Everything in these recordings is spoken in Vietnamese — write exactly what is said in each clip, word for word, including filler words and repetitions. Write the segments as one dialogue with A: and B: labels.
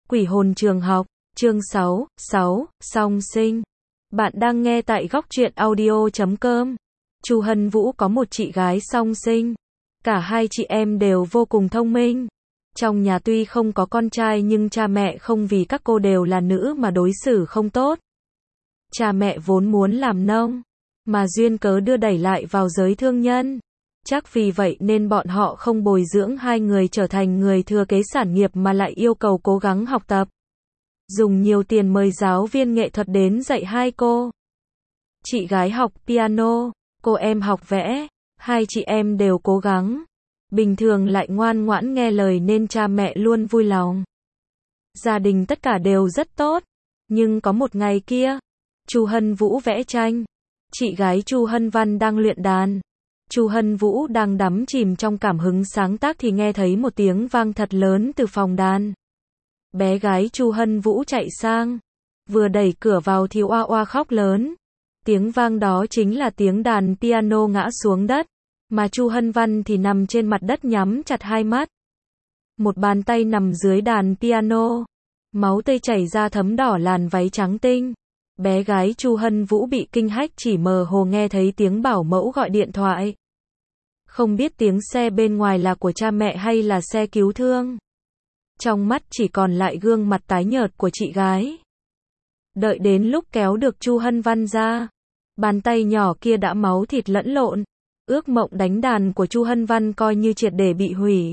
A: Quỷ hồn trường học, chương sáu, sáu, song sinh. Bạn đang nghe tại góc truyện audio chấm com. Chu Hân Vũ có một chị gái song sinh. Cả hai chị em đều vô cùng thông minh. Trong nhà tuy không có con trai nhưng cha mẹ không vì các cô đều là nữ mà đối xử không tốt. Cha mẹ vốn muốn làm nông, mà duyên cớ đưa đẩy lại vào giới thương nhân. Chắc vì vậy nên bọn họ không bồi dưỡng hai người trở thành người thừa kế sản nghiệp mà lại yêu cầu cố gắng học tập. Dùng nhiều tiền mời giáo viên nghệ thuật đến dạy hai cô. Chị gái học piano, cô em học vẽ, hai chị em đều cố gắng. Bình thường lại ngoan ngoãn nghe lời nên cha mẹ luôn vui lòng. Gia đình tất cả đều rất tốt, nhưng có một ngày kia, Chu Hân Vũ vẽ tranh, chị gái Chu Hân Văn đang luyện đàn. Chu Hân Vũ đang đắm chìm trong cảm hứng sáng tác thì nghe thấy một tiếng vang thật lớn từ phòng đàn. Bé gái Chu Hân Vũ chạy sang, vừa đẩy cửa vào thì oa oa khóc lớn. Tiếng vang đó chính là tiếng đàn piano ngã xuống đất, mà Chu Hân Văn thì nằm trên mặt đất nhắm chặt hai mắt. Một bàn tay nằm dưới đàn piano, máu tươi chảy ra thấm đỏ làn váy trắng tinh. Bé gái Chu Hân Vũ bị kinh hách chỉ mơ hồ nghe thấy tiếng bảo mẫu gọi điện thoại. Không biết tiếng xe bên ngoài là của cha mẹ hay là xe cứu thương. Trong mắt chỉ còn lại gương mặt tái nhợt của chị gái. Đợi đến lúc kéo được Chu Hân Văn ra, bàn tay nhỏ kia đã máu thịt lẫn lộn. Ước mộng đánh đàn của Chu Hân Văn coi như triệt để bị hủy.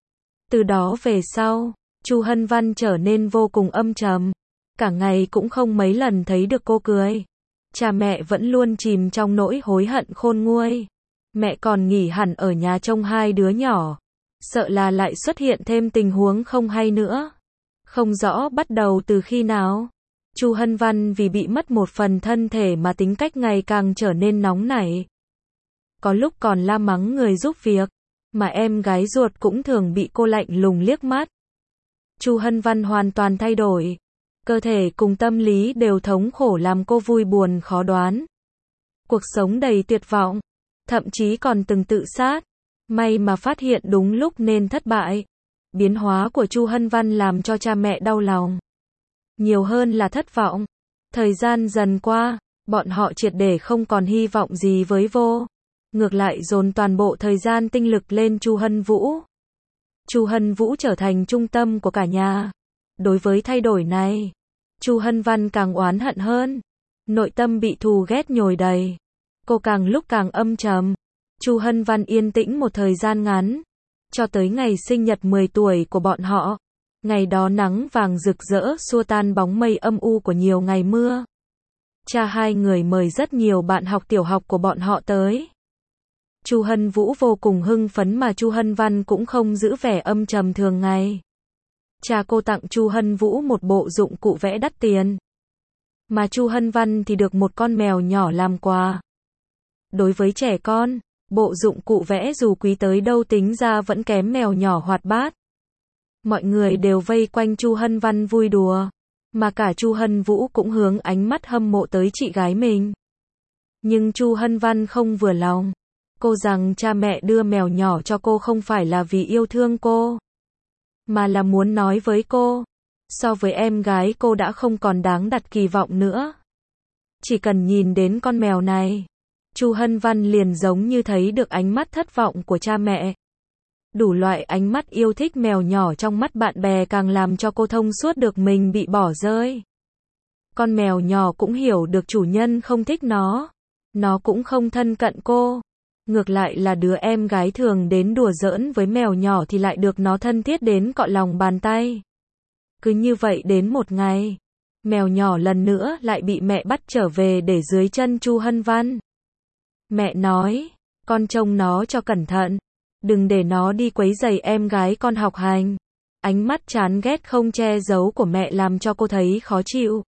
A: Từ đó về sau, Chu Hân Văn trở nên vô cùng âm trầm. Cả ngày cũng không mấy lần thấy được cô cười. Cha mẹ vẫn luôn chìm trong nỗi hối hận khôn nguôi. Mẹ còn nghỉ hẳn ở nhà trông hai đứa nhỏ. Sợ là lại xuất hiện thêm tình huống không hay nữa. Không rõ bắt đầu từ khi nào. Chu Hân Văn vì bị mất một phần thân thể mà tính cách ngày càng trở nên nóng nảy. Có lúc còn la mắng người giúp việc, mà em gái ruột cũng thường bị cô lạnh lùng liếc mắt. Chu Hân Văn hoàn toàn thay đổi. Cơ thể cùng tâm lý đều thống khổ làm cô vui buồn khó đoán. Cuộc sống đầy tuyệt vọng, thậm chí còn từng tự sát. May mà phát hiện đúng lúc nên thất bại. Biến hóa của Chu Hân Văn làm cho cha mẹ đau lòng. Nhiều hơn là thất vọng. Thời gian dần qua, bọn họ triệt để không còn hy vọng gì với vô. Ngược lại dồn toàn bộ thời gian tinh lực lên Chu Hân Vũ. Chu Hân Vũ trở thành trung tâm của cả nhà. Đối với thay đổi này, Chu Hân Văn càng oán hận hơn. Nội tâm bị thù ghét nhồi đầy. Cô càng lúc càng âm trầm. Chu Hân Văn yên tĩnh một thời gian ngắn. Cho tới ngày sinh nhật mười tuổi của bọn họ. Ngày đó nắng vàng rực rỡ xua tan bóng mây âm u của nhiều ngày mưa. Cha hai người mời rất nhiều bạn học tiểu học của bọn họ tới. Chu Hân Vũ vô cùng hưng phấn mà Chu Hân Văn cũng không giữ vẻ âm trầm thường ngày. Cha cô tặng Chu Hân Vũ một bộ dụng cụ vẽ đắt tiền. Mà Chu Hân Văn thì được một con mèo nhỏ làm quà. Đối với trẻ con, bộ dụng cụ vẽ dù quý tới đâu tính ra vẫn kém mèo nhỏ hoạt bát. Mọi người đều vây quanh Chu Hân Văn vui đùa. Mà cả Chu Hân Vũ cũng hướng ánh mắt hâm mộ tới chị gái mình. Nhưng Chu Hân Văn không vừa lòng. Cô rằng cha mẹ đưa mèo nhỏ cho cô không phải là vì yêu thương cô, mà là muốn nói với cô, so với em gái cô đã không còn đáng đặt kỳ vọng nữa. Chỉ cần nhìn đến con mèo này, Chu Hân Văn liền giống như thấy được ánh mắt thất vọng của cha mẹ. Đủ loại ánh mắt yêu thích mèo nhỏ trong mắt bạn bè càng làm cho cô thông suốt được mình bị bỏ rơi. Con mèo nhỏ cũng hiểu được chủ nhân không thích nó. Nó cũng không thân cận cô. Ngược lại là đứa em gái thường đến đùa giỡn với mèo nhỏ thì lại được nó thân thiết đến cọ lòng bàn tay. Cứ như vậy đến một ngày, mèo nhỏ lần nữa lại bị mẹ bắt trở về để dưới chân Chu Hân Văn. Mẹ nói, con trông nó cho cẩn thận, đừng để nó đi quấy rầy em gái con học hành. Ánh mắt chán ghét không che giấu của mẹ làm cho cô thấy khó chịu.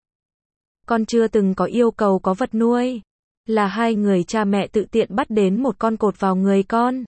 A: Con chưa từng có yêu cầu có vật nuôi. Là hai người cha mẹ tự tiện bắt đến một con cột vào người con.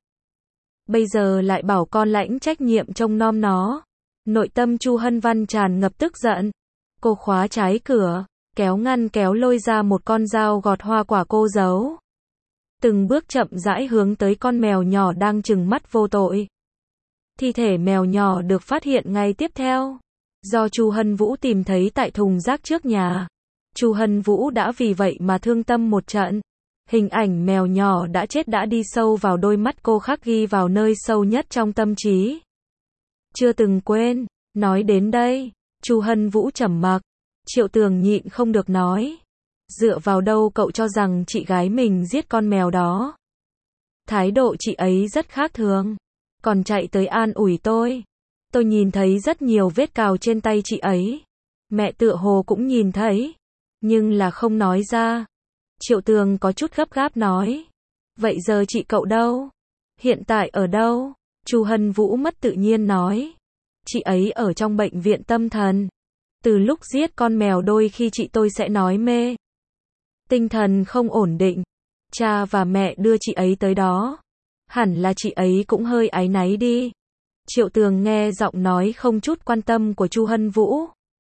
A: Bây giờ lại bảo con lãnh trách nhiệm trông nom nó. Nội tâm Chu Hân Văn tràn ngập tức giận. Cô khóa trái cửa, kéo ngăn kéo lôi ra một con dao gọt hoa quả cô giấu. Từng bước chậm rãi hướng tới con mèo nhỏ đang trừng mắt vô tội. Thi thể mèo nhỏ được phát hiện ngay tiếp theo. do Chu Hân Vũ tìm thấy tại thùng rác trước nhà. Chu Hân Vũ đã vì vậy mà thương tâm một trận. Hình ảnh mèo nhỏ đã chết đã đi sâu vào đôi mắt cô, khắc ghi vào nơi sâu nhất trong tâm trí. Chưa từng quên. Nói đến đây, Chu Hân Vũ trầm mặc. Triệu Tường nhịn không được nói. Dựa vào đâu cậu cho rằng chị gái mình giết con mèo đó? Thái độ chị ấy rất khác thường. Còn chạy tới an ủi tôi. Tôi nhìn thấy rất nhiều vết cào trên tay chị ấy. Mẹ tựa hồ cũng nhìn thấy. Nhưng là không nói ra. Triệu Tường có chút gấp gáp nói. Vậy giờ chị cậu đâu? Hiện tại ở đâu? Chu Hân Vũ mất tự nhiên nói. Chị ấy ở trong bệnh viện tâm thần. Từ lúc giết con mèo đôi khi chị tôi sẽ nói mê. Tinh thần không ổn định. Cha và mẹ đưa chị ấy tới đó. Hẳn là chị ấy cũng hơi áy náy đi. Triệu Tường nghe giọng nói không chút quan tâm của Chu Hân Vũ.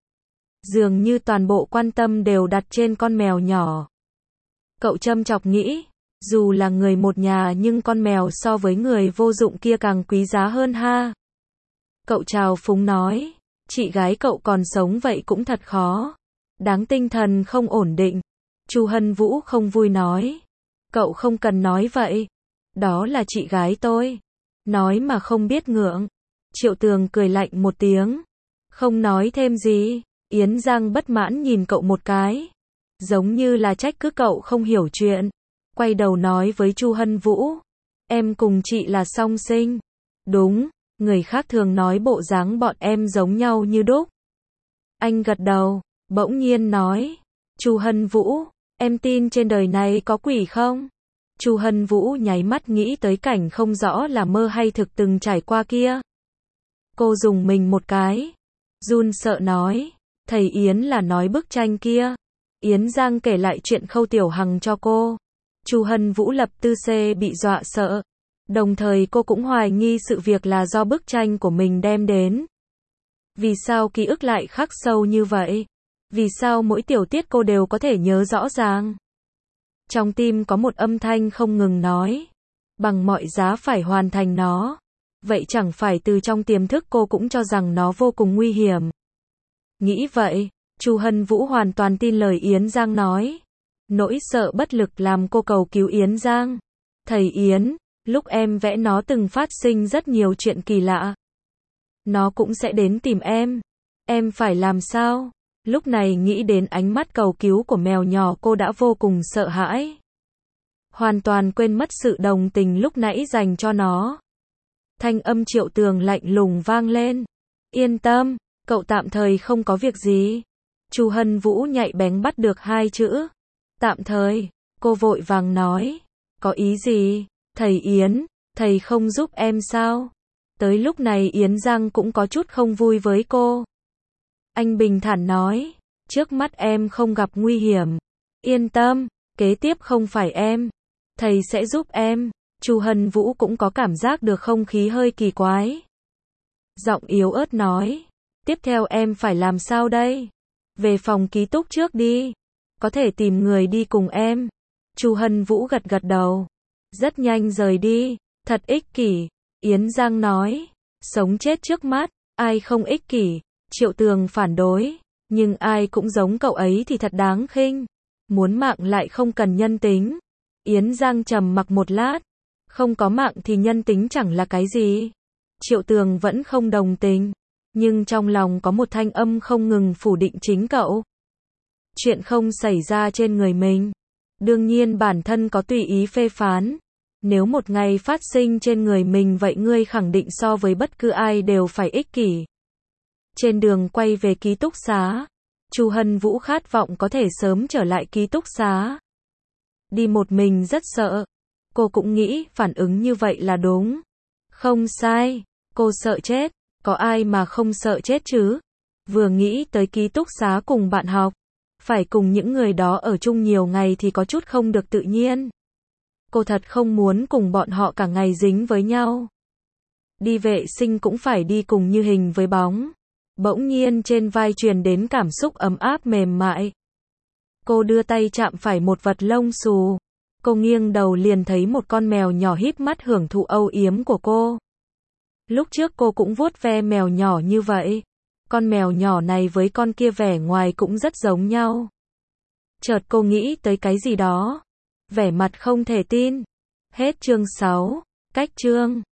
A: Dường như toàn bộ quan tâm đều đặt trên con mèo nhỏ. Cậu châm chọc nghĩ, dù là người một nhà nhưng con mèo so với người vô dụng kia càng quý giá hơn ha. Cậu trào phúng nói, chị gái cậu còn sống vậy cũng thật khó. Đáng tinh thần không ổn định. Chu Hân Vũ không vui nói, cậu không cần nói vậy. Đó là chị gái tôi. Nói mà không biết ngượng. Triệu Tường cười lạnh một tiếng. Không nói thêm gì. Yến Giang bất mãn nhìn cậu một cái. Giống như là trách cứ cậu không hiểu chuyện. Quay đầu nói với Chu Hân Vũ. Em cùng chị là song sinh. Đúng, người khác thường nói bộ dáng bọn em giống nhau như đúc. Anh gật đầu, bỗng nhiên nói. Chu Hân Vũ, em tin trên đời này có quỷ không? Chu Hân Vũ nháy mắt nghĩ tới cảnh không rõ là mơ hay thực từng trải qua kia. Cô dùng mình một cái. Run sợ nói. Thầy Yến là nói bức tranh kia. Yến Giang kể lại chuyện Khâu Tiểu Hằng cho cô. Chu Hân Vũ lập tư xê bị dọa sợ. Đồng thời cô cũng hoài nghi sự việc là do bức tranh của mình đem đến. Vì sao ký ức lại khắc sâu như vậy? Vì sao mỗi tiểu tiết cô đều có thể nhớ rõ ràng? Trong tim có một âm thanh không ngừng nói. Bằng mọi giá phải hoàn thành nó. Vậy chẳng phải từ trong tiềm thức cô cũng cho rằng nó vô cùng nguy hiểm. Nghĩ vậy, Chu Hân Vũ hoàn toàn tin lời Yến Giang nói. Nỗi sợ bất lực làm cô cầu cứu Yến Giang. Thầy Yến, lúc em vẽ nó từng phát sinh rất nhiều chuyện kỳ lạ. Nó cũng sẽ đến tìm em. Em phải làm sao? Lúc này nghĩ đến ánh mắt cầu cứu của mèo nhỏ cô đã vô cùng sợ hãi. Hoàn toàn quên mất sự đồng tình lúc nãy dành cho nó. Thanh âm Triệu Tường lạnh lùng vang lên. Yên tâm, cậu tạm thời không có việc gì. Chu Hân Vũ nhạy bén bắt được hai chữ. Tạm thời, cô vội vàng nói. Có ý gì? Thầy Yến, thầy không giúp em sao? Tới lúc này Yến Giang cũng có chút không vui với cô. Anh bình thản nói. Trước mắt em không gặp nguy hiểm. Yên tâm, kế tiếp không phải em. Thầy sẽ giúp em. Chu Hân Vũ cũng có cảm giác được không khí hơi kỳ quái. Giọng yếu ớt nói. Tiếp theo em phải làm sao đây? Về phòng ký túc trước đi. Có thể tìm người đi cùng em. Chu Hân Vũ gật gật đầu. Rất nhanh rời đi. Thật ích kỷ. Yến Giang nói. Sống chết trước mắt. Ai không ích kỷ? Triệu Tường phản đối. Nhưng ai cũng giống cậu ấy thì thật đáng khinh. Muốn mạng lại không cần nhân tính. Yến Giang trầm mặc một lát. Không có mạng thì nhân tính chẳng là cái gì. Triệu Tường vẫn không đồng tình. Nhưng trong lòng có một thanh âm không ngừng phủ định chính cậu. Chuyện không xảy ra trên người mình. Đương nhiên bản thân có tùy ý phê phán. Nếu một ngày phát sinh trên người mình vậy ngươi khẳng định so với bất cứ ai đều phải ích kỷ. Trên đường quay về ký túc xá, Chu Hân Vũ khát vọng có thể sớm trở lại ký túc xá. Đi một mình rất sợ. Cô cũng nghĩ phản ứng như vậy là đúng. Không sai, cô sợ chết. Có ai mà không sợ chết chứ? Vừa nghĩ tới ký túc xá cùng bạn học, phải cùng những người đó ở chung nhiều ngày thì có chút không được tự nhiên. Cô thật không muốn cùng bọn họ cả ngày dính với nhau. Đi vệ sinh cũng phải đi cùng như hình với bóng. Bỗng nhiên trên vai truyền đến cảm xúc ấm áp mềm mại. Cô đưa tay chạm phải một vật lông xù. Cô nghiêng đầu liền thấy một con mèo nhỏ híp mắt hưởng thụ âu yếm của cô. Lúc trước cô cũng vuốt ve mèo nhỏ như vậy. con mèo nhỏ này với con kia vẻ ngoài cũng rất giống nhau. Chợt cô nghĩ tới cái gì đó. Vẻ mặt không thể tin. Hết chương sáu. Cách chương